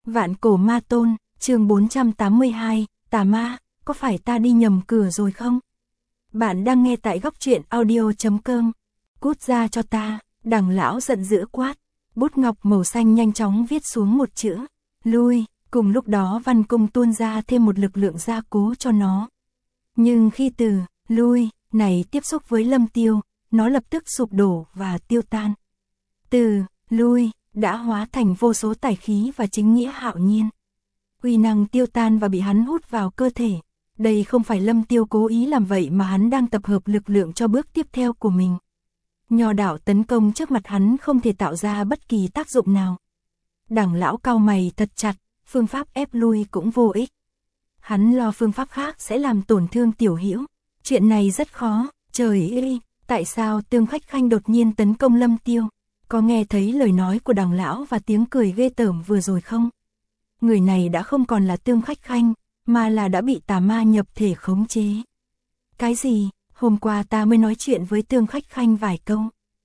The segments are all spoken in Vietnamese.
Vạn cổ ma tôn, chương 482, tà ma, có phải ta đi nhầm cửa rồi không? Bạn đang nghe tại góc truyện audio.com. Cút ra cho ta, Đằng lão giận dữ quát. Bút ngọc màu xanh nhanh chóng viết xuống một chữ, lui. Cùng lúc đó văn cung tuôn ra thêm một lực lượng gia cố cho nó. Nhưng khi từ lui này tiếp xúc với Lâm Tiêu, nó lập tức sụp đổ và tiêu tan. Từ lui đã hóa thành vô số tài khí và chính nghĩa hạo nhiên. Uy năng tiêu tan và bị hắn hút vào cơ thể. Đây không phải Lâm Tiêu cố ý làm vậy mà hắn đang tập hợp lực lượng cho bước tiếp theo của mình. Nho đạo tấn công trước mặt hắn không thể tạo ra bất kỳ tác dụng nào. Đằng lão cau mày thật chặt, phương pháp ép lui cũng vô ích. Hắn lo phương pháp khác sẽ làm tổn thương Tiểu Hữu. Chuyện này rất khó, trời ơi, tại sao Tương Khách Khanh đột nhiên tấn công Lâm Tiêu? Có nghe thấy lời nói của đằng lão và tiếng cười ghê tởm vừa rồi không? Người này đã không còn là Tương Khách Khanh, mà là đã bị tà ma nhập thể khống chế. Cái gì? Hôm qua ta mới nói chuyện với Tương Khách Khanh vài câu.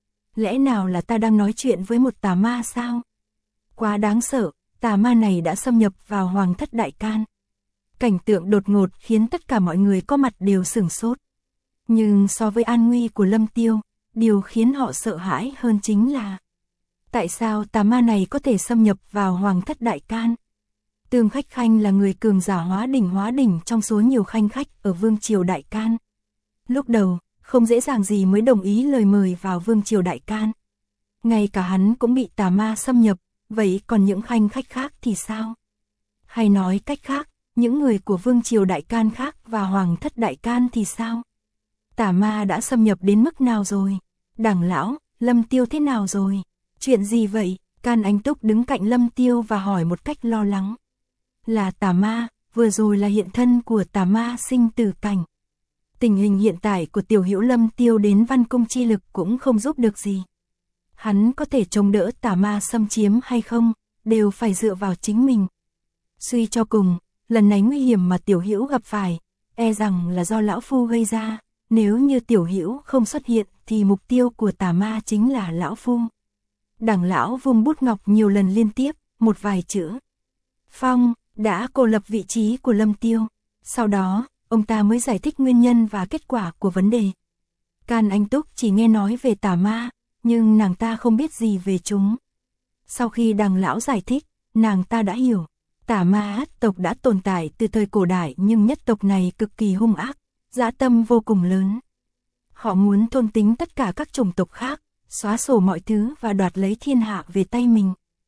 Lẽ nào là ta đang nói chuyện với một tà ma sao? Quá đáng sợ, tà ma này đã xâm nhập vào Hoàng Thất Đại Can. Cảnh tượng đột ngột khiến tất cả mọi người có mặt đều sửng sốt. Nhưng so với an nguy của Lâm Tiêu, điều khiến họ sợ hãi hơn chính là tại sao tà ma này có thể xâm nhập vào Hoàng Thất Đại Can? Tương Khách Khanh là người cường giả hóa đỉnh trong số nhiều khanh khách ở Vương Triều Đại Can. Lúc đầu, không dễ dàng gì mới đồng ý lời mời vào Vương Triều Đại Can. Ngay cả hắn cũng bị tà ma xâm nhập, vậy còn những khanh khách khác thì sao? Hay nói cách khác, những người của Vương Triều Đại Can khác và Hoàng Thất Đại Can thì sao? Tà ma đã xâm nhập đến mức nào rồi? Đằng lão, Lâm Tiêu thế nào rồi? Chuyện gì vậy? Can Anh Túc đứng cạnh Lâm Tiêu và hỏi một cách lo lắng. Là tà ma, vừa rồi là hiện thân của tà ma sinh tử cảnh. Tình hình hiện tại của Tiểu Hữu Lâm Tiêu đến văn cung chi lực cũng không giúp được gì. Hắn có thể chống đỡ tà ma xâm chiếm hay không, đều phải dựa vào chính mình. Suy cho cùng, lần này nguy hiểm mà Tiểu Hữu gặp phải, e rằng là do lão phu gây ra. Nếu như Tiểu Hữu không xuất hiện thì mục tiêu của tà ma chính là lão phu. Đằng lão vung bút ngọc nhiều lần liên tiếp, một vài chữ Phong đã cô lập vị trí của Lâm Tiêu. Sau đó, ông ta mới giải thích nguyên nhân và kết quả của vấn đề. Can Anh Túc chỉ nghe nói về tà ma, nhưng nàng ta không biết gì về chúng. Sau khi đằng lão giải thích, nàng ta đã hiểu. Tà ma tộc đã tồn tại từ thời cổ đại nhưng nhất tộc này cực kỳ hung ác, dã tâm vô cùng lớn. Họ muốn thôn tính tất cả các chủng tộc khác, xóa sổ mọi thứ và đoạt lấy thiên hạ về tay mình.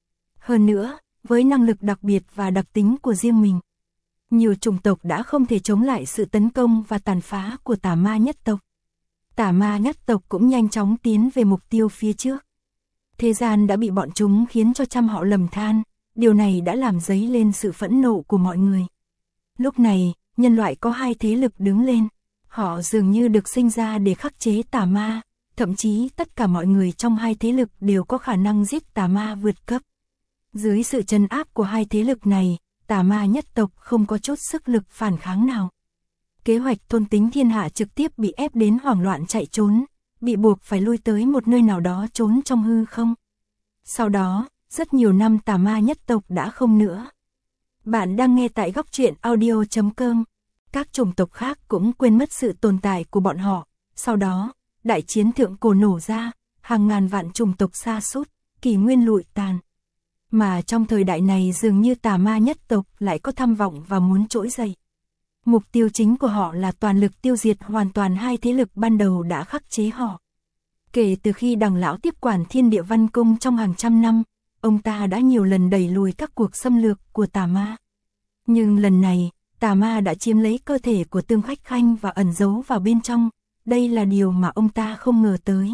Hơn nữa, với năng lực đặc biệt và đặc tính của riêng mình, nhiều chủng tộc đã không thể chống lại sự tấn công và tàn phá của tà ma nhất tộc. Tà ma nhất tộc cũng nhanh chóng tiến về mục tiêu phía trước. Thế gian đã bị bọn chúng khiến cho trăm họ lầm than, điều này đã làm dấy lên sự phẫn nộ của mọi người. Lúc này, nhân loại có hai thế lực đứng lên. Họ dường như được sinh ra để khắc chế tà ma, thậm chí tất cả mọi người trong hai thế lực đều có khả năng giết tà ma vượt cấp. Dưới sự trấn áp của hai thế lực này, tà ma nhất tộc không có chút sức lực phản kháng nào. Kế hoạch thôn tính thiên hạ trực tiếp bị ép đến hoảng loạn chạy trốn, bị buộc phải lui tới một nơi nào đó trốn trong hư không. Sau đó, rất nhiều năm tà ma nhất tộc đã không nữa. Bạn đang nghe tại góc truyện audio.com. Các chủng tộc khác cũng quên mất sự tồn tại của bọn họ. Sau đó, đại chiến thượng cổ nổ ra, hàng ngàn vạn chủng tộc sa sút, kỷ nguyên lụi tàn. Mà trong thời đại này dường như tà ma nhất tộc lại có tham vọng và muốn trỗi dậy. Mục tiêu chính của họ là toàn lực tiêu diệt hoàn toàn hai thế lực ban đầu đã khắc chế họ. Kể từ khi đằng lão tiếp quản Thiên Địa Văn Cung trong hàng trăm năm, ông ta đã nhiều lần đẩy lùi các cuộc xâm lược của tà ma. Nhưng lần này, tà ma đã chiếm lấy cơ thể của Tương Khách Khanh và ẩn giấu vào bên trong. Đây là điều mà ông ta không ngờ tới.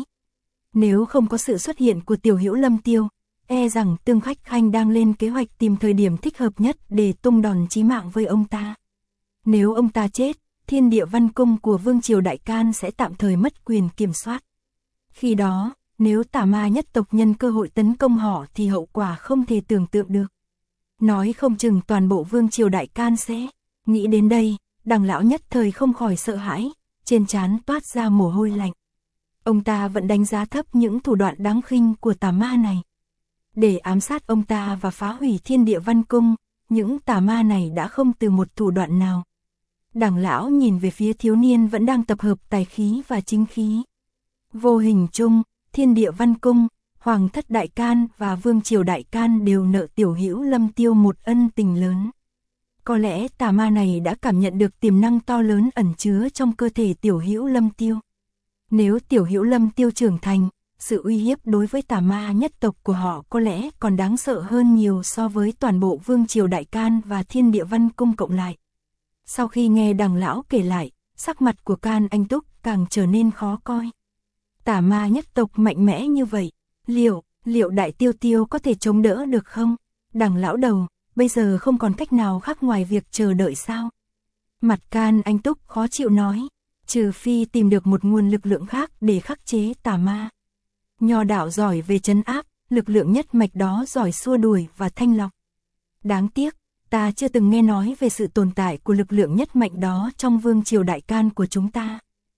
Nếu không có sự xuất hiện của Tiểu Hữu Lâm Tiêu, e rằng Tương Khách Khanh đang lên kế hoạch tìm thời điểm thích hợp nhất để tung đòn chí mạng với ông ta. Nếu ông ta chết, Thiên Địa Văn Cung của Vương Triều Đại Can sẽ tạm thời mất quyền kiểm soát. Khi đó, nếu tà ma nhất tộc nhân cơ hội tấn công họ thì hậu quả không thể tưởng tượng được. Nói không chừng toàn bộ Vương Triều Đại Can sẽ. Nghĩ đến đây, đằng lão nhất thời không khỏi sợ hãi, trên trán toát ra mồ hôi lạnh. Ông ta vẫn đánh giá thấp những thủ đoạn đáng khinh của tà ma này. để ám sát ông ta và phá hủy Thiên Địa Văn Cung, những tà ma này đã không từ một thủ đoạn nào. Đằng lão nhìn về phía thiếu niên vẫn đang tập hợp tài khí và chính khí. Vô hình chung, Thiên Địa Văn Cung, Hoàng thất Đại Can và Vương triều Đại Can đều nợ tiểu hữu Lâm Tiêu một ân tình lớn. Có lẽ tà ma này đã cảm nhận được tiềm năng to lớn ẩn chứa trong cơ thể tiểu hữu Lâm Tiêu. Nếu tiểu hữu Lâm Tiêu trưởng thành, sự uy hiếp đối với tà ma nhất tộc của họ có lẽ còn đáng sợ hơn nhiều so với toàn bộ Vương triều Đại Can và Thiên Địa Văn Cung cộng lại. Sau khi nghe đằng lão kể lại, sắc mặt của Can Anh Túc càng trở nên khó coi. Tà ma nhất tộc mạnh mẽ như vậy, liệu Đại Tiêu Tiêu có thể chống đỡ được không? Đằng lão đầu, bây giờ không còn cách nào khác ngoài việc chờ đợi sao? Mặt Can Anh Túc khó chịu nói, trừ phi tìm được một nguồn lực lượng khác để khắc chế tà ma. Nho đạo giỏi về trấn áp, lực lượng nhất mạch đó giỏi xua đuổi và thanh lọc. Đáng tiếc, ta chưa từng nghe nói về sự tồn tại của lực lượng nhất mạch đó trong Vương triều Đại Can của chúng ta.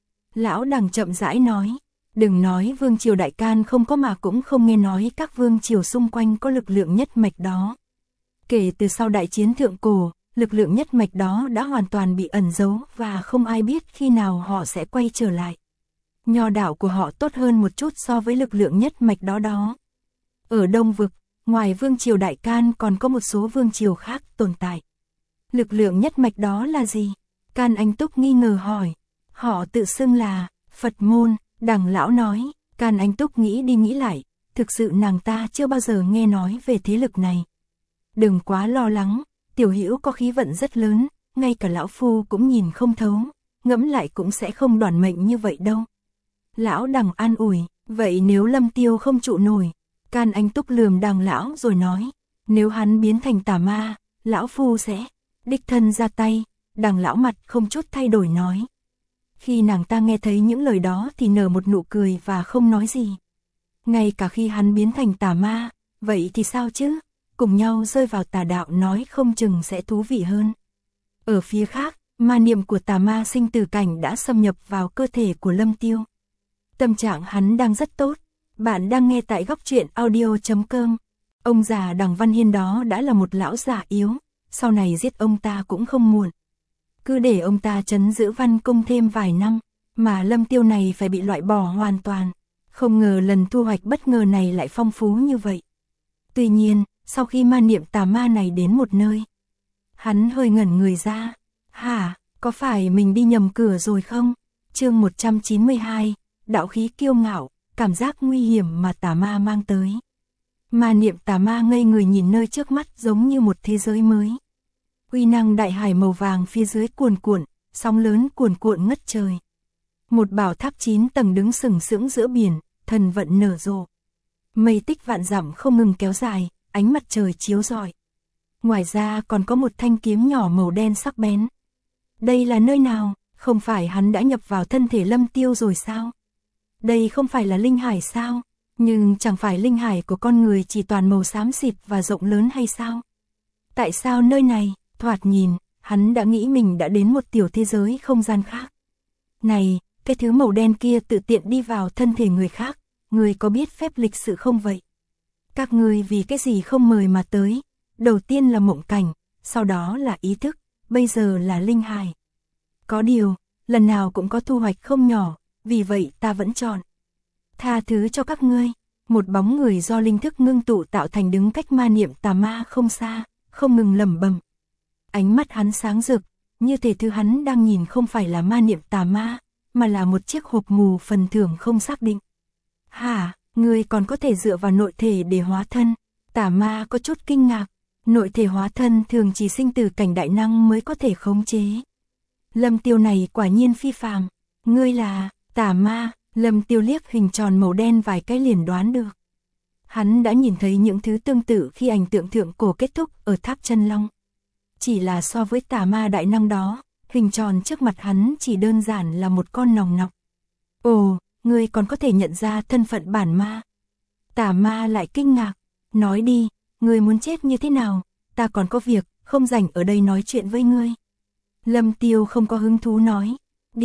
Lão Đằng chậm rãi nói, đừng nói Vương triều Đại Can không có mà cũng không nghe nói các vương triều xung quanh có lực lượng nhất mạch đó. Kể từ sau đại chiến thượng cổ, lực lượng nhất mạch đó đã hoàn toàn bị ẩn giấu và không ai biết khi nào họ sẽ quay trở lại. Nho đạo của họ tốt hơn một chút so với lực lượng nhất mạch đó. Ở Đông Vực, ngoài Vương triều Đại Can còn có một số vương triều khác tồn tại. Lực lượng nhất mạch đó là gì? Can Anh Túc nghi ngờ hỏi. Họ tự xưng là Phật môn, Đằng lão nói. Can Anh Túc nghĩ đi nghĩ lại, thực sự nàng ta chưa bao giờ nghe nói về thế lực này. Đừng quá lo lắng, tiểu hữu có khí vận rất lớn, ngay cả lão phu cũng nhìn không thấu, ngẫm lại cũng sẽ không đoản mệnh như vậy đâu. Lão Đằng an ủi, vậy nếu Lâm Tiêu không trụ nổi? Can Anh Túc lườm Đằng lão rồi nói, nếu hắn biến thành tà ma, lão phu sẽ đích thân ra tay. Đằng lão mặt không chút thay đổi nói. Khi nàng ta nghe thấy những lời đó thì nở một nụ cười và không nói gì. Ngay cả khi hắn biến thành tà ma, vậy thì sao chứ? Cùng nhau rơi vào tà đạo nói không chừng sẽ thú vị hơn. Ở phía khác, ma niệm của tà ma sinh tử cảnh đã xâm nhập vào cơ thể của Lâm Tiêu. Tâm trạng hắn đang rất tốt. Bạn đang nghe tại góc truyện audio.com. Ông già Đằng Văn Hiên đó đã là một lão già yếu, sau này giết ông ta cũng không muộn. Cứ để ông ta trấn giữ Văn Cung thêm vài năm, mà Lâm Tiêu này phải bị loại bỏ hoàn toàn. Không ngờ lần thu hoạch bất ngờ này lại phong phú như vậy. Tuy nhiên, sau khi ma niệm tà ma này đến một nơi, hắn hơi ngẩn người ra. Hả, có phải mình đi nhầm cửa rồi không? Chương 192, đạo khí kiêu ngạo, cảm giác nguy hiểm mà tà ma mang tới. Ma niệm tà ma ngây người nhìn nơi trước mắt giống như một thế giới mới. Uy năng đại hải màu vàng phía dưới cuồn cuộn, sóng lớn cuồn cuộn ngất trời. Một bảo tháp 9 tầng đứng sừng sững giữa biển, thần vận nở rộ. Mây tích vạn dặm không ngừng kéo dài, ánh mặt trời chiếu rọi. Ngoài ra còn có một thanh kiếm nhỏ màu đen sắc bén. Đây là nơi nào? Không phải hắn đã nhập vào thân thể Lâm Tiêu rồi sao? Đây không phải là linh hải sao? Nhưng chẳng phải linh hải của con người chỉ toàn màu xám xịt và rộng lớn hay sao? Tại sao nơi này, thoạt nhìn, hắn đã nghĩ mình đã đến một tiểu thế giới không gian khác. Này, cái thứ màu đen kia tự tiện đi vào thân thể người khác, người có biết phép lịch sự không vậy? Các ngươi vì cái gì không mời mà tới? Đầu tiên là mộng cảnh, sau đó là ý thức, bây giờ là linh hải. Có điều, lần nào cũng có thu hoạch không nhỏ, vì vậy ta vẫn chọn. Tha thứ cho các ngươi. Một bóng người do linh thức ngưng tụ tạo thành đứng cách ma niệm tà ma không xa, không ngừng lẩm bẩm. Ánh mắt hắn sáng rực, như thể thứ hắn đang nhìn không phải là ma niệm tà ma, mà là một chiếc hộp mù phần thưởng không xác định. Hả, ngươi còn có thể dựa vào nội thể để hóa thân? Tà ma có chút kinh ngạc, nội thể hóa thân thường chỉ sinh tử cảnh đại năng mới có thể khống chế. Lâm Tiêu này quả nhiên phi phàm, ngươi là tà ma. Lâm Tiêu liếc hình tròn màu đen vài cái liền đoán được. Hắn đã nhìn thấy những thứ tương tự khi ảnh tượng thượng cổ kết thúc ở tháp chân long. Chỉ là so với tà ma đại năng đó, hình tròn trước mặt hắn chỉ đơn giản là một con nòng nọc. Ồ, ngươi còn có thể nhận ra thân phận bản ma. Tà ma lại kinh ngạc, nói đi, ngươi muốn chết như thế nào, ta còn có việc, không rảnh ở đây nói chuyện với ngươi. Lâm Tiêu không có hứng thú nói,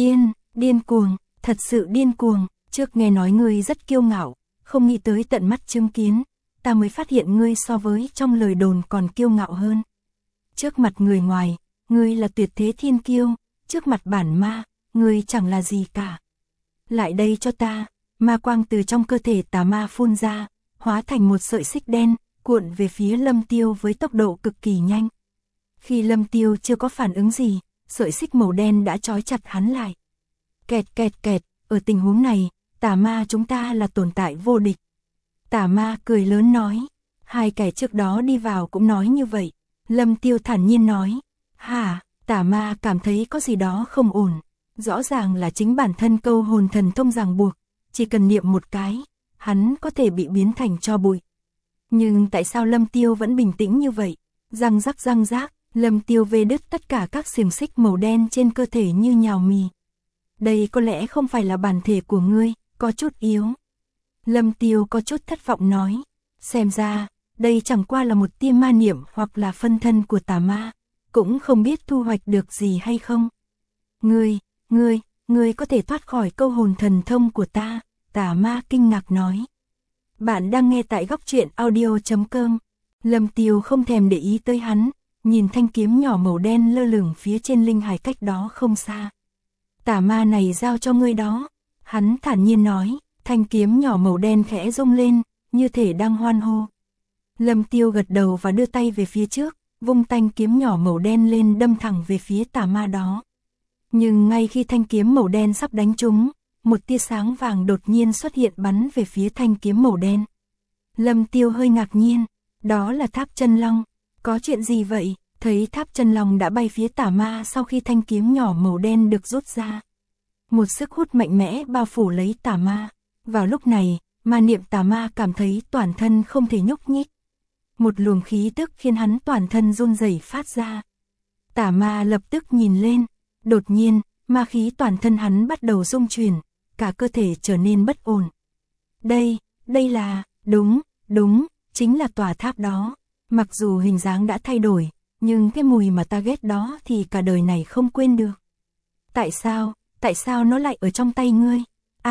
điên cuồng. Thật sự điên cuồng, trước nghe nói ngươi rất kiêu ngạo, không nghĩ tới tận mắt chứng kiến, ta mới phát hiện ngươi so với trong lời đồn còn kiêu ngạo hơn. Trước mặt người ngoài, ngươi là tuyệt thế thiên kiêu, trước mặt bản ma, ngươi chẳng là gì cả. Lại đây cho ta, ma quang từ trong cơ thể tà ma phun ra, hóa thành một sợi xích đen, cuộn về phía Lâm Tiêu với tốc độ cực kỳ nhanh. Khi Lâm Tiêu chưa có phản ứng gì, sợi xích màu đen đã trói chặt hắn lại. Kẹt kẹt kẹt, ở tình huống này, tà ma chúng ta là tồn tại vô địch. Tà ma cười lớn nói, hai kẻ trước đó đi vào cũng nói như vậy. Lâm Tiêu thản nhiên nói, hả, tà ma cảm thấy có gì đó không ổn. Rõ ràng là chính bản thân câu hồn thần thông ràng buộc, chỉ cần niệm một cái, hắn có thể bị biến thành tro bụi. Nhưng tại sao Lâm Tiêu vẫn bình tĩnh như vậy? Răng rắc, Lâm Tiêu vê đứt tất cả các xiềng xích màu đen trên cơ thể như nhào mì. Đây có lẽ không phải là bản thể của ngươi, có chút yếu. Lâm Tiêu có chút thất vọng nói, xem ra, đây chẳng qua là một tia ma niệm hoặc là phân thân của tà ma, cũng không biết thu hoạch được gì hay không. Ngươi có thể thoát khỏi câu hồn thần thông của ta, tà ma kinh ngạc nói. Bạn đang nghe tại góc truyện audio.com. Lâm Tiêu không thèm để ý tới hắn, nhìn thanh kiếm nhỏ màu đen lơ lửng phía trên linh hải cách đó không xa. Tà ma này giao cho ngươi đó, hắn thản nhiên nói, thanh kiếm nhỏ màu đen khẽ rung lên, như thể đang hoan hô. Lâm Tiêu gật đầu và đưa tay về phía trước, vung thanh kiếm nhỏ màu đen lên đâm thẳng về phía tà ma đó. Nhưng ngay khi thanh kiếm màu đen sắp đánh trúng, một tia sáng vàng đột nhiên xuất hiện bắn về phía thanh kiếm màu đen. Lâm Tiêu hơi ngạc nhiên, đó là Tháp Chân Long, có chuyện gì vậy? Thấy Tháp Chân Long đã bay phía tà ma sau khi thanh kiếm nhỏ màu đen được rút ra. Một sức hút mạnh mẽ bao phủ lấy tà ma. Vào lúc này, ma niệm tà ma cảm thấy toàn thân không thể nhúc nhích. Một luồng khí tức khiến hắn toàn thân run rẩy phát ra. Tà ma lập tức nhìn lên, đột nhiên, ma khí toàn thân hắn bắt đầu rung chuyển, cả cơ thể trở nên bất ổn. Đây là, đúng, chính là tòa tháp đó. Mặc dù hình dáng đã thay đổi, nhưng cái mùi mà ta ghét đó thì cả đời này không quên được. Tại sao nó lại ở trong tay ngươi?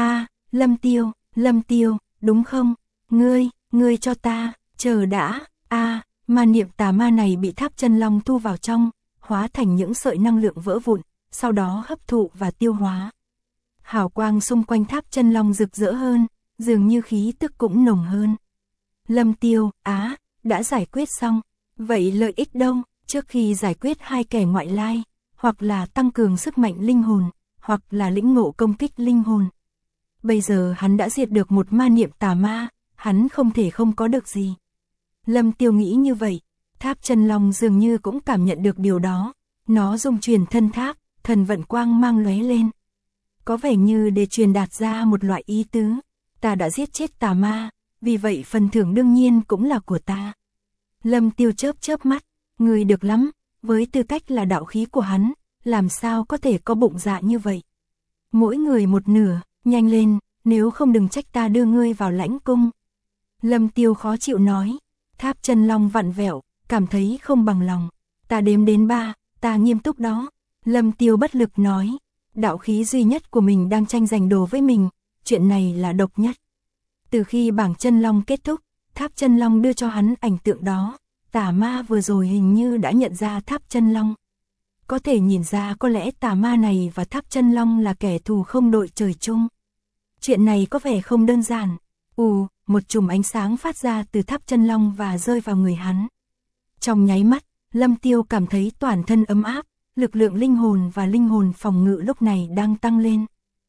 Lâm Tiêu, đúng không? Ngươi cho ta, chờ đã. Ma niệm tà ma này bị Tháp Chân Long thu vào trong, hóa thành những sợi năng lượng vỡ vụn, sau đó hấp thụ và tiêu hóa. Hào quang xung quanh Tháp Chân Long rực rỡ hơn, dường như khí tức cũng nồng hơn. Lâm Tiêu, đã giải quyết xong. Vậy lợi ích đâu? Trước khi giải quyết hai kẻ ngoại lai, hoặc là tăng cường sức mạnh linh hồn, hoặc là lĩnh ngộ công kích linh hồn. Bây giờ hắn đã diệt được một ma niệm tà ma, hắn không thể không có được gì. Lâm Tiêu nghĩ như vậy, Tháp Chân Long dường như cũng cảm nhận được điều đó. Nó rung chuyển thân tháp, thần vận quang mang lóe lên. Có vẻ như để truyền đạt ra một loại ý tứ. Ta đã giết chết tà ma, vì vậy phần thưởng đương nhiên cũng là của ta. Lâm Tiêu chớp mắt, người được lắm, với tư cách là đạo khí của hắn, làm sao có thể có bụng dạ như vậy. Mỗi người một nửa, nhanh lên, nếu không đừng trách ta đưa ngươi vào lãnh cung. Lâm Tiêu khó chịu nói, Tháp Chân Long vặn vẹo, cảm thấy không bằng lòng. Ta đếm đến 3, ta nghiêm túc đó. Lâm Tiêu bất lực nói, đạo khí duy nhất của mình đang tranh giành đồ với mình, chuyện này là độc nhất. Từ khi bảng Chân Long kết thúc, Tháp Chân Long đưa cho hắn ảnh tượng đó, tà ma vừa rồi hình như đã nhận ra Tháp Chân Long. Có thể nhìn ra có lẽ tà ma này và Tháp Chân Long là kẻ thù không đội trời chung. Chuyện này có vẻ không đơn giản. Một chùm ánh sáng phát ra từ Tháp Chân Long và rơi vào người hắn. Trong nháy mắt, Lâm Tiêu cảm thấy toàn thân ấm áp, lực lượng linh hồn và linh hồn phòng ngự lúc này đang tăng lên.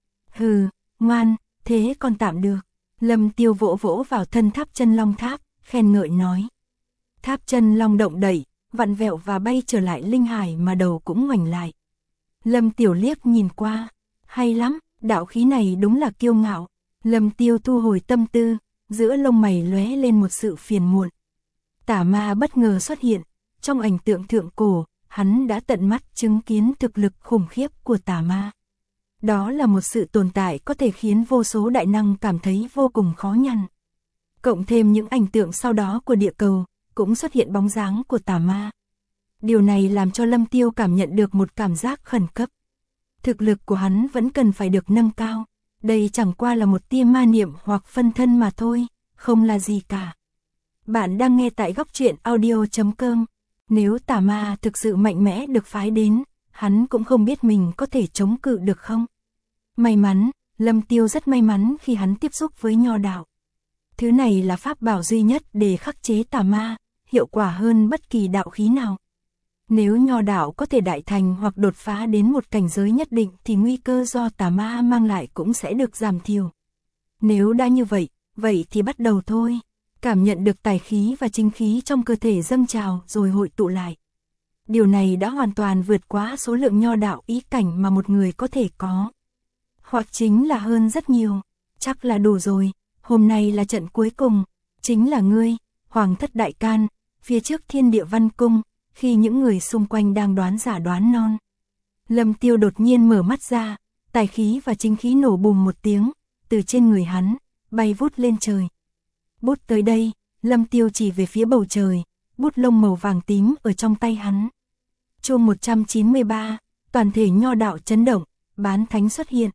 Ngoan, thế còn tạm được. Lâm Tiêu vỗ vỗ vào thân Tháp Chân Long tháp, khen ngợi nói. Tháp Chân Long động đẩy, vặn vẹo và bay trở lại linh hải mà đầu cũng ngoảnh lại. Lâm Tiểu liếc nhìn qua, hay lắm, đạo khí này đúng là kiêu ngạo. Lâm Tiêu thu hồi tâm tư, giữa lông mày lóe lên một sự phiền muộn. Tà ma bất ngờ xuất hiện, trong ảnh tượng thượng cổ, hắn đã tận mắt chứng kiến thực lực khủng khiếp của tà ma. Đó là một sự tồn tại có thể khiến vô số đại năng cảm thấy vô cùng khó nhằn. Cộng thêm những ảnh tượng sau đó của địa cầu, cũng xuất hiện bóng dáng của tà ma. Điều này làm cho Lâm Tiêu cảm nhận được một cảm giác khẩn cấp. Thực lực của hắn vẫn cần phải được nâng cao. Đây chẳng qua là một tia ma niệm hoặc phân thân mà thôi, không là gì cả. Bạn đang nghe tại góc truyện audio.com. Nếu tà ma thực sự mạnh mẽ được phái đến, hắn cũng không biết mình có thể chống cự được không. May mắn, Lâm Tiêu rất may mắn khi hắn tiếp xúc với nho đạo. Thứ này là pháp bảo duy nhất để khắc chế tà ma, hiệu quả hơn bất kỳ đạo khí nào. Nếu nho đạo có thể đại thành hoặc đột phá đến một cảnh giới nhất định thì nguy cơ do tà ma mang lại cũng sẽ được giảm thiểu. Nếu đã như vậy, vậy thì bắt đầu thôi. Cảm nhận được tài khí và chính khí trong cơ thể dâng trào rồi hội tụ lại. Điều này đã hoàn toàn vượt quá số lượng nho đạo ý cảnh mà một người có thể có. Hoặc chính là hơn rất nhiều. Chắc là đủ rồi, hôm nay là trận cuối cùng. Chính là ngươi, Hoàng thất đại can, phía trước Thiên Địa Văn Cung, khi những người xung quanh đang đoán giả đoán non. Lâm Tiêu đột nhiên mở mắt ra, tài khí và chính khí nổ bùng một tiếng, từ trên người hắn, bay vút lên trời. Bút tới đây, Lâm Tiêu chỉ về phía bầu trời, bút lông màu vàng tím ở trong tay hắn. Chuông 193, toàn thể nho đạo chấn động, bán thánh xuất hiện.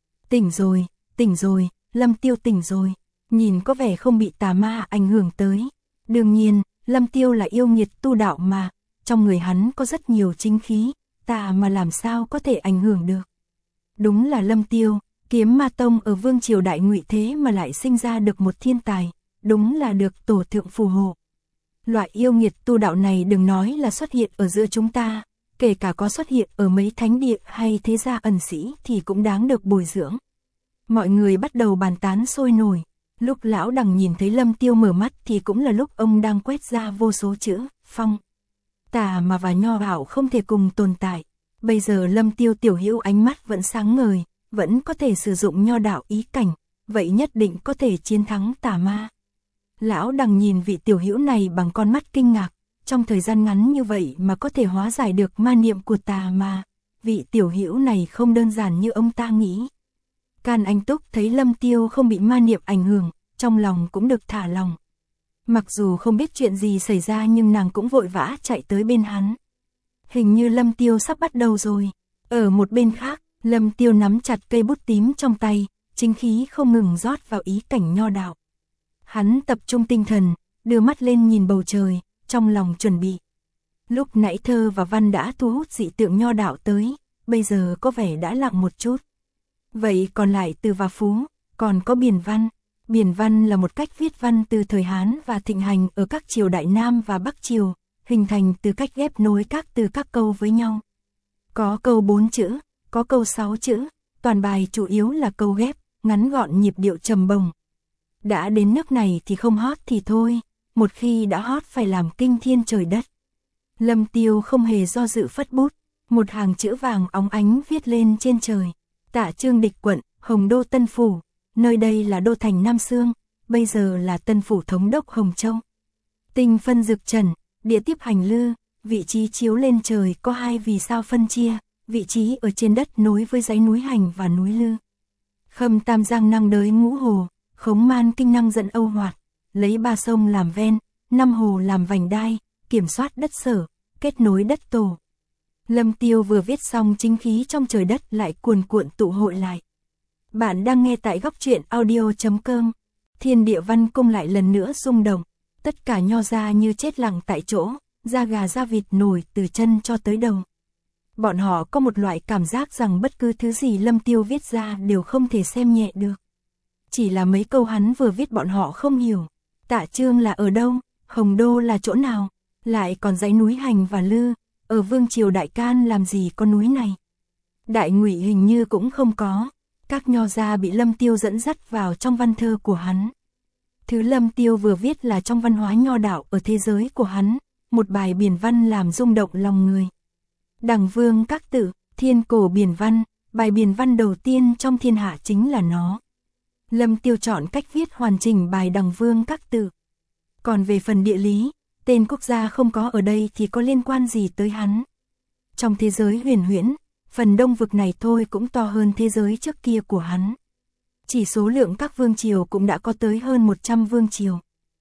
Tỉnh rồi, Lâm Tiêu tỉnh rồi, nhìn có vẻ không bị tà ma ảnh hưởng tới. Đương nhiên, Lâm Tiêu là yêu nghiệt tu đạo mà, trong người hắn có rất nhiều chính khí, tà mà làm sao có thể ảnh hưởng được. Đúng là Lâm Tiêu, Kiếm Ma Tông ở vương triều Đại Ngụy thế mà lại sinh ra được một thiên tài, đúng là được tổ thượng phù hộ. Loại yêu nghiệt tu đạo này đừng nói là xuất hiện ở giữa chúng ta, kể cả có xuất hiện ở mấy thánh địa hay thế gia ẩn sĩ thì cũng đáng được bồi dưỡng. Mọi người bắt đầu bàn tán sôi nổi, lúc lão Đằng nhìn thấy Lâm Tiêu mở mắt thì cũng là lúc ông đang quét ra vô số chữ, phong. Tà mà và nho đạo không thể cùng tồn tại. Bây giờ Lâm Tiêu tiểu hữu ánh mắt vẫn sáng ngời, vẫn có thể sử dụng nho đạo ý cảnh, vậy nhất định có thể chiến thắng tà ma. Lão Đằng nhìn vị tiểu hữu này bằng con mắt kinh ngạc, trong thời gian ngắn như vậy mà có thể hóa giải được ma niệm của tà ma, vị tiểu hữu này không đơn giản như ông ta nghĩ. Can Anh Túc thấy Lâm Tiêu không bị ma niệm ảnh hưởng, trong lòng cũng được thả lòng. Mặc dù không biết chuyện gì xảy ra nhưng nàng cũng vội vã chạy tới bên hắn. Hình như Lâm Tiêu sắp bắt đầu rồi. Ở một bên khác, Lâm Tiêu nắm chặt cây bút tím trong tay, chính khí không ngừng rót vào ý cảnh nho đạo. Hắn tập trung tinh thần, đưa mắt lên nhìn bầu trời, trong lòng chuẩn bị. Lúc nãy thơ và văn đã thu hút dị tượng nho đạo tới, bây giờ có vẻ đã lặng một chút. Vậy còn lại từ và phú, còn có biển văn. Biển văn là một cách viết văn từ thời Hán và thịnh hành ở các triều Đại Nam và Bắc triều, hình thành từ cách ghép nối các từ các câu với nhau. Có câu 4 chữ, có câu 6 chữ, toàn bài chủ yếu là câu ghép, ngắn gọn nhịp điệu trầm bổng. Đã đến nước này thì không hót thì thôi, một khi đã hót phải làm kinh thiên trời đất. Lâm Tiêu không hề do dự phất bút, một hàng chữ vàng óng ánh viết lên trên trời. Tạ Trương Địch quận, Hồng Đô Tân Phủ, nơi đây là đô thành Nam Xương, bây giờ là Tân Phủ Thống đốc Hồng Châu. Tinh phân dực trần, địa tiếp hành lư, vị trí chiếu lên trời có 2 vì sao phân chia, vị trí ở trên đất nối với dãy núi Hành và núi Lư. Khâm Tam Giang năng đới Ngũ Hồ, Khống Man Kinh năng dẫn Âu Hoạt, lấy 3 sông làm ven, 5 hồ làm vành đai, kiểm soát đất sở, kết nối đất tổ. Lâm Tiêu vừa viết xong chính khí trong trời đất lại cuồn cuộn tụ hội lại. Bạn đang nghe tại góc truyện audio.com. Thiên Địa Văn Cung lại lần nữa rung động, tất cả nho ra như chết lặng tại chỗ, da gà da vịt nổi từ chân cho tới đầu. Bọn họ có một loại cảm giác rằng bất cứ thứ gì Lâm Tiêu viết ra đều không thể xem nhẹ được. Chỉ là mấy câu hắn vừa viết bọn họ không hiểu. Tạ Trương là ở đâu, Hồng Đô là chỗ nào, lại còn dãy núi Hành và Lư, ở vương triều Đại Can làm gì có núi này. Đại Ngụy hình như cũng không có. Các nho gia bị Lâm Tiêu dẫn dắt vào trong văn thơ của hắn. Thứ Lâm Tiêu vừa viết là trong văn hóa nho đạo ở thế giới của hắn, một bài biển văn làm rung động lòng người. Đằng Vương Các Tự, Thiên Cổ Biển Văn, bài biển văn đầu tiên trong thiên hạ chính là nó. Lâm Tiêu chọn cách viết hoàn chỉnh bài Đằng Vương Các Tự. Còn về phần địa lý, tên quốc gia không có ở đây thì có liên quan gì tới hắn. Trong thế giới huyền huyễn, phần đông vực này thôi cũng to hơn thế giới trước kia của hắn. Chỉ số lượng các vương triều cũng đã có tới hơn 100 vương triều.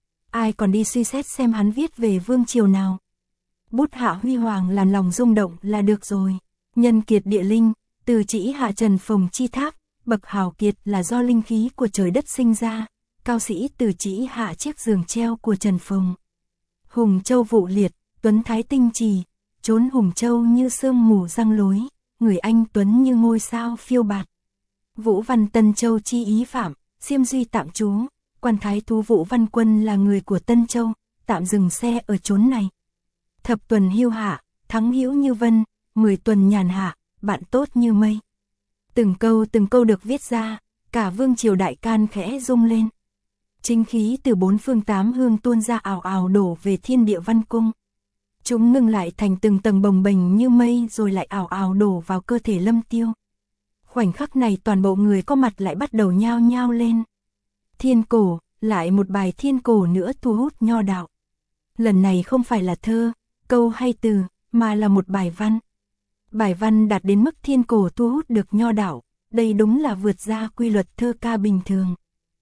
Ai còn đi suy xét xem hắn viết về vương triều nào. Bút hạ huy hoàng làm lòng rung động là được rồi. Nhân kiệt địa linh, từ chỉ hạ trần phồng chi tháp, bậc hào kiệt là do linh khí của trời đất sinh ra, cao sĩ từ chỉ hạ chiếc giường treo của Trần Phùng. Hùng Châu vụ liệt, tuấn thái tinh trì, trốn Hùng Châu như sương mù răng lối, người anh tuấn như ngôi sao phiêu bạt. Vũ Văn Tân Châu chi ý phạm, Xiêm Duy tạm trú, quan thái thú Vũ Văn Quân là người của Tân Châu, tạm dừng xe ở chốn này. Thập tuần hưu hạ, thắng hữu như vân, 10 tuần nhàn hạ, bạn tốt như mây. Từng câu được viết ra, cả vương triều đại can khẽ rung lên. Chính khí từ bốn phương tám hướng tuôn ra ào ào đổ về thiên địa văn cung. Chúng ngưng lại thành từng tầng bồng bềnh như mây rồi lại ào ào đổ vào cơ thể Lâm Tiêu. Khoảnh khắc này toàn bộ người có mặt lại bắt đầu nhao nhao lên. Thiên cổ, lại một bài thiên cổ nữa thu hút nho đạo. Lần này không phải là thơ, câu hay từ, mà là một bài văn. Bài văn đạt đến mức thiên cổ thu hút được nho đạo, đây đúng là vượt ra quy luật thơ ca bình thường.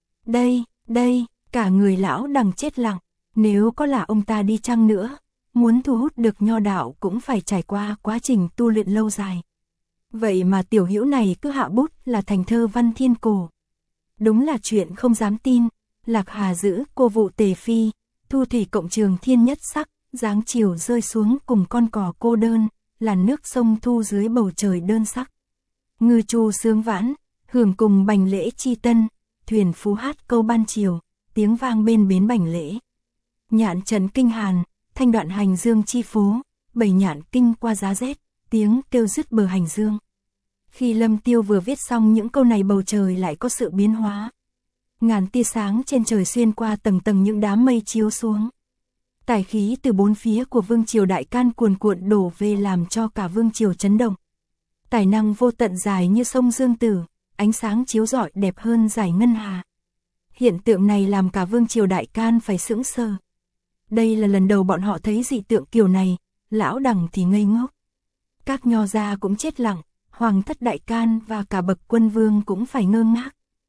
Đây, cả người lão đằng chết lặng, nếu có là ông ta đi chăng nữa, muốn thu hút được nho đạo cũng phải trải qua quá trình tu luyện lâu dài. Vậy mà tiểu hữu này cứ hạ bút là thành thơ văn thiên cổ. Đúng là chuyện không dám tin, Lạc Hà giữ cô vụ tề phi, thu thủy cộng trường thiên nhất sắc, dáng chiều rơi xuống cùng con cò cô đơn, là nước sông thu dưới bầu trời đơn sắc. Ngư chu sướng vãn, hưởng cùng bành lễ chi tân, thuyền phú hát câu ban chiều, tiếng vang bên bến bành lễ. Nhạn trần kinh hàn, thanh đoạn hành dương chi phố, bầy nhạn kinh qua giá rét, tiếng kêu dứt bờ hành dương. Khi Lâm Tiêu vừa viết xong những câu này bầu trời lại có sự biến hóa. Ngàn tia sáng trên trời xuyên qua tầng tầng những đám mây chiếu xuống. Tài khí từ bốn phía của vương triều đại can cuồn cuộn đổ về làm cho cả vương triều chấn động. Tài năng vô tận dài như sông Dương Tử, ánh sáng chiếu rọi đẹp hơn dải ngân hà. Hiện tượng này làm cả vương triều đại can phải sững sờ. Đây là lần đầu bọn họ thấy dị tượng kiểu này, lão đằng thì ngây ngốc. Các nho gia cũng chết lặng, hoàng thất đại can và cả bậc quân vương cũng phải ngơ ngác.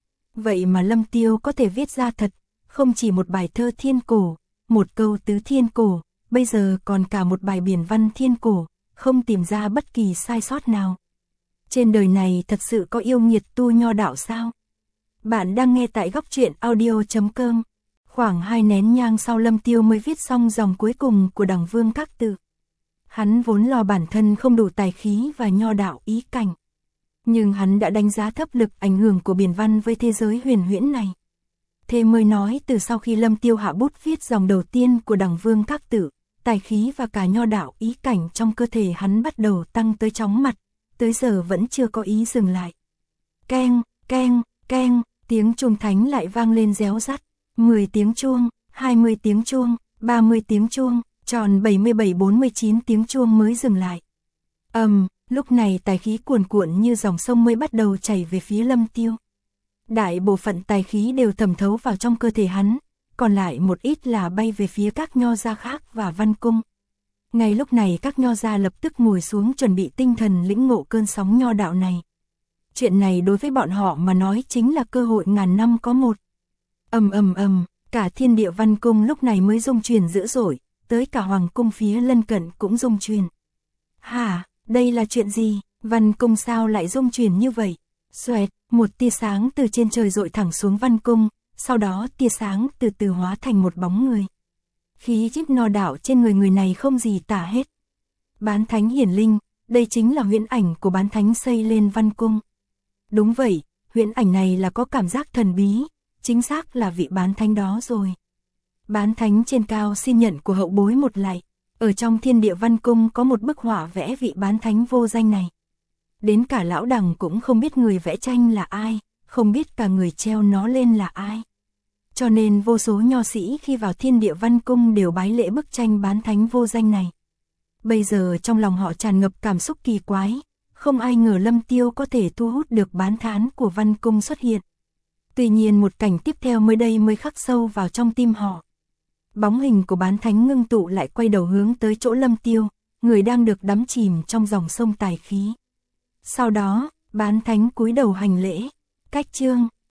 Vậy mà Lâm Tiêu có thể viết ra thật, không chỉ một bài thơ thiên cổ, một câu tứ thiên cổ, bây giờ còn cả một bài biển văn thiên cổ, không tìm ra bất kỳ sai sót nào. Trên đời này thật sự có yêu nghiệt tu nho đạo sao? Bạn đang nghe tại góc truyện audio.com. Khoảng 2 nén nhang sau Lâm Tiêu mới viết xong dòng cuối cùng của Đằng Vương Các Tự. Hắn vốn lo bản thân không đủ tài khí và nho đạo ý cảnh. Nhưng hắn đã đánh giá thấp lực ảnh hưởng của biển văn với thế giới huyền huyễn này. Thế mới nói từ sau khi Lâm Tiêu hạ bút viết dòng đầu tiên của Đằng Vương Các Tự, tài khí và cả nho đạo ý cảnh trong cơ thể hắn bắt đầu tăng tới chóng mặt, tới giờ vẫn chưa có ý dừng lại. Keng, keng, keng, tiếng chuông thánh lại vang lên réo rắt, 10 tiếng chuông, 20 tiếng chuông, 30 tiếng chuông, tròn 77-49 tiếng chuông mới dừng lại. Lúc này tài khí cuồn cuộn như dòng sông mới bắt đầu chảy về phía Lâm Tiêu. Đại bộ phận tài khí đều thẩm thấu vào trong cơ thể hắn, còn lại một ít là bay về phía các nho gia khác và văn cung. Ngay lúc này các nho gia lập tức ngồi xuống chuẩn bị tinh thần lĩnh ngộ cơn sóng nho đạo này. Chuyện này đối với bọn họ mà nói chính là cơ hội ngàn năm có một. Cả thiên địa văn cung lúc này mới rung chuyển dữ dội, tới cả hoàng cung phía lân cận cũng rung chuyển. Hả, đây là chuyện gì, văn cung sao lại rung chuyển như vậy? Xoẹt, một tia sáng từ trên trời dội thẳng xuống văn cung, sau đó tia sáng từ từ hóa thành một bóng người. Khí chất nho đạo trên người này không gì tả hết. Bán thánh hiển linh, đây chính là huyễn ảnh của bán thánh xây lên văn cung. Đúng vậy, huyễn ảnh này là có cảm giác thần bí, chính xác là vị bán thánh đó rồi. Bán thánh trên cao xin nhận của hậu bối một lạy, ở trong thiên địa văn cung có một bức họa vẽ vị bán thánh vô danh này. Đến cả lão đằng cũng không biết người vẽ tranh là ai, không biết cả người treo nó lên là ai. Cho nên vô số nho sĩ khi vào thiên địa văn cung đều bái lễ bức tranh bán thánh vô danh này. Bây giờ trong lòng họ tràn ngập cảm xúc kỳ quái, không ai ngờ Lâm Tiêu có thể thu hút được bán thán của văn cung xuất hiện. Tuy nhiên một cảnh tiếp theo mới đây mới khắc sâu vào trong tim họ. Bóng hình của bán thánh ngưng tụ lại quay đầu hướng tới chỗ Lâm Tiêu, người đang được đắm chìm trong dòng sông tài khí. Sau đó, bán thánh cúi đầu hành lễ, cách chương.